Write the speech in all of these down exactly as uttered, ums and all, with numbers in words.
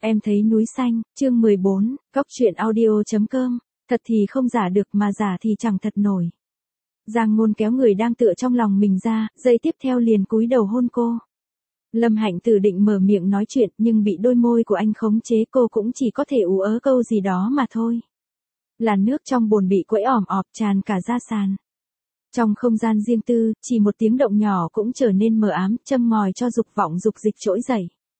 Em thấy núi xanh, chương mười bốn, Cóc truyện audio chấm com, thật thì không giả được mà giả thì chẳng thật nổi. Giang Ngôn kéo người đang tựa trong lòng mình ra, giây tiếp theo liền cúi đầu hôn cô. Lâm Hạnh Tử định mở miệng nói chuyện nhưng bị đôi môi của anh khống chế, cô cũng chỉ có thể ú ớ câu gì đó mà thôi. Làn nước trong bồn bị quẫy ỏm ọp tràn cả ra sàn. Trong không gian riêng tư, chỉ một tiếng động nhỏ cũng trở nên mờ ám, châm ngòi cho dục vọng dục dịch trỗi dậy.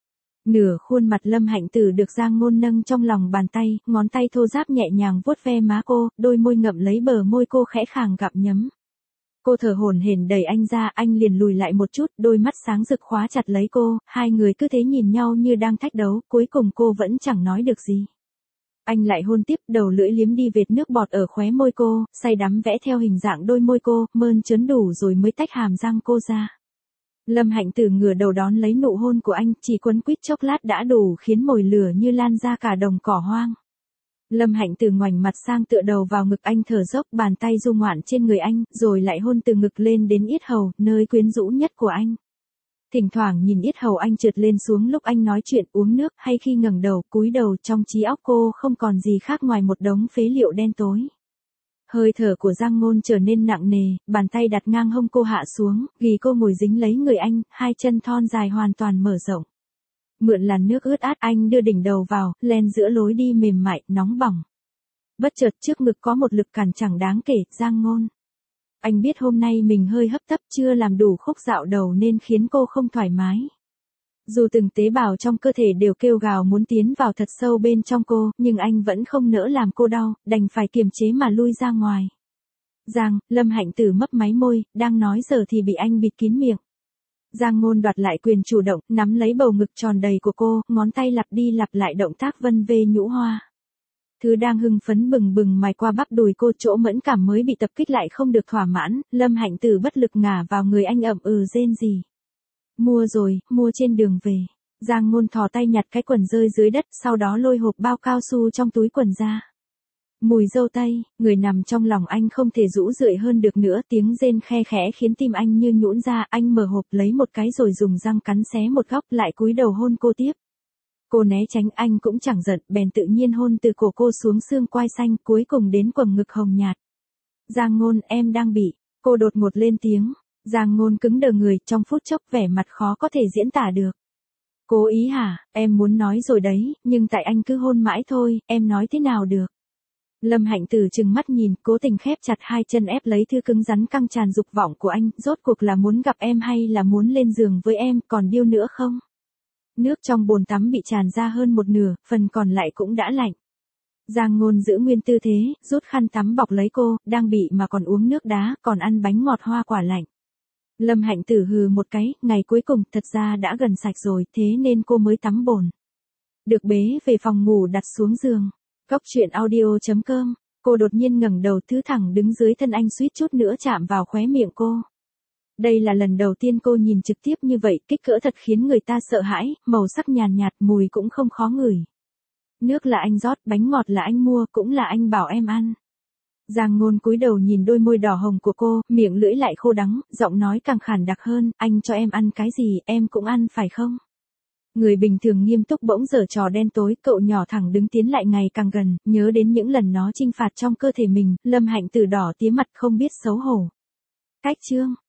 Nửa khuôn mặt Lâm Hạnh Tử được Giang Ngôn nâng trong lòng bàn tay, ngón tay thô ráp nhẹ nhàng vuốt ve má cô, đôi môi ngậm lấy bờ môi cô khẽ khàng gặm nhấm. Cô thở hổn hển đẩy anh ra, anh liền lùi lại một chút, đôi mắt sáng rực khóa chặt lấy cô, hai người cứ thế nhìn nhau như đang thách đấu, cuối cùng cô vẫn chẳng nói được gì. Anh lại hôn tiếp, đầu lưỡi liếm đi vệt nước bọt ở khóe môi cô, say đắm vẽ theo hình dạng đôi môi cô, mơn trớn đủ rồi mới tách hàm răng cô ra. Lâm Hạnh Tử ngửa đầu đón lấy nụ hôn của anh, chỉ quấn quýt chốc lát đã đủ khiến mồi lửa như lan ra cả đồng cỏ hoang. Lâm Hạnh Tử ngoảnh mặt sang tựa đầu vào ngực anh, thở dốc, bàn tay du ngoạn trên người anh, rồi lại hôn từ ngực lên đến yết hầu, nơi quyến rũ nhất của anh. Thỉnh thoảng nhìn yết hầu anh trượt lên xuống lúc anh nói chuyện, uống nước, hay khi ngẩng đầu, cúi đầu, trong trí óc cô không còn gì khác ngoài một đống phế liệu đen tối. Hơi thở của Giang Ngôn trở nên nặng nề, bàn tay đặt ngang hông cô hạ xuống, ghi cô ngồi dính lấy người anh, hai chân thon dài hoàn toàn mở rộng. Mượn làn nước ướt át, anh đưa đỉnh đầu vào, len giữa lối đi mềm mại, nóng bỏng. Bất chợt trước ngực có một lực cản chẳng đáng kể, Giang Ngôn. Anh biết hôm nay mình hơi hấp tấp, chưa làm đủ khúc dạo đầu nên khiến cô không thoải mái. Dù từng tế bào trong cơ thể đều kêu gào muốn tiến vào thật sâu bên trong cô, nhưng anh vẫn không nỡ làm cô đau, đành phải kiềm chế mà lui ra ngoài. Giang, Lâm Hạnh Tử mấp máy môi, đang nói giờ thì bị anh bịt kín miệng. Giang Ngôn đoạt lại quyền chủ động, nắm lấy bầu ngực tròn đầy của cô, ngón tay lặp đi lặp lại động tác vân vê nhũ hoa. Thứ đang hưng phấn bừng bừng mài qua bắp đùi cô, chỗ mẫn cảm mới bị tập kích lại không được thỏa mãn, Lâm Hạnh Tử bất lực ngả vào người anh, ậm ừ rên rỉ. Mua rồi, mua trên đường về. Giang Ngôn thò tay nhặt cái quần rơi dưới đất, sau đó lôi hộp bao cao su trong túi quần ra. Mùi dâu tây, người nằm trong lòng anh không thể rũ rượi hơn được nữa, tiếng rên khe khẽ khiến tim anh như nhũn ra, anh mở hộp lấy một cái rồi dùng răng cắn xé một góc, lại cúi đầu hôn cô tiếp. Cô né tránh, anh cũng chẳng giận, bèn tự nhiên hôn từ cổ cô xuống xương quai xanh, cuối cùng đến quầng ngực hồng nhạt. Giang Ngôn, em đang bị, cô đột ngột lên tiếng. Giang Ngôn cứng đờ người, trong phút chốc vẻ mặt khó có thể diễn tả được. Cố ý hả, em muốn nói rồi đấy, nhưng tại anh cứ hôn mãi thôi, em nói thế nào được. Lâm Hạnh Tử trừng mắt nhìn, cố tình khép chặt hai chân ép lấy thứ cứng rắn căng tràn dục vọng của anh, rốt cuộc là muốn gặp em hay là muốn lên giường với em, còn điêu nữa không? Nước trong bồn tắm bị tràn ra hơn một nửa, phần còn lại cũng đã lạnh. Giang Ngôn giữ nguyên tư thế, rút khăn tắm bọc lấy cô, đang bị mà còn uống nước đá, còn ăn bánh ngọt hoa quả lạnh. Lâm Hạnh Tử hừ một cái, ngày cuối cùng thật ra đã gần sạch rồi, thế nên cô mới tắm bồn. Được bế về phòng ngủ đặt xuống giường. Cóc truyện audio chấm com, cô đột nhiên ngẩng đầu, thứ thẳng đứng dưới thân anh suýt chút nữa chạm vào khóe miệng cô. Đây là lần đầu tiên cô nhìn trực tiếp như vậy, kích cỡ thật khiến người ta sợ hãi, màu sắc nhàn nhạt, mùi cũng không khó ngửi. Nước là anh rót, bánh ngọt là anh mua, cũng là anh bảo em ăn. Giang Ngôn cúi đầu nhìn đôi môi đỏ hồng của cô, miệng lưỡi lại khô đắng, giọng nói càng khàn đặc hơn, anh cho em ăn cái gì, em cũng ăn phải không? Người bình thường nghiêm túc bỗng giở trò đen tối, cậu nhỏ thẳng đứng tiến lại ngày càng gần, nhớ đến những lần nó chinh phạt trong cơ thể mình, Lâm Hạnh Tử đỏ tía mặt không biết xấu hổ. Cách chương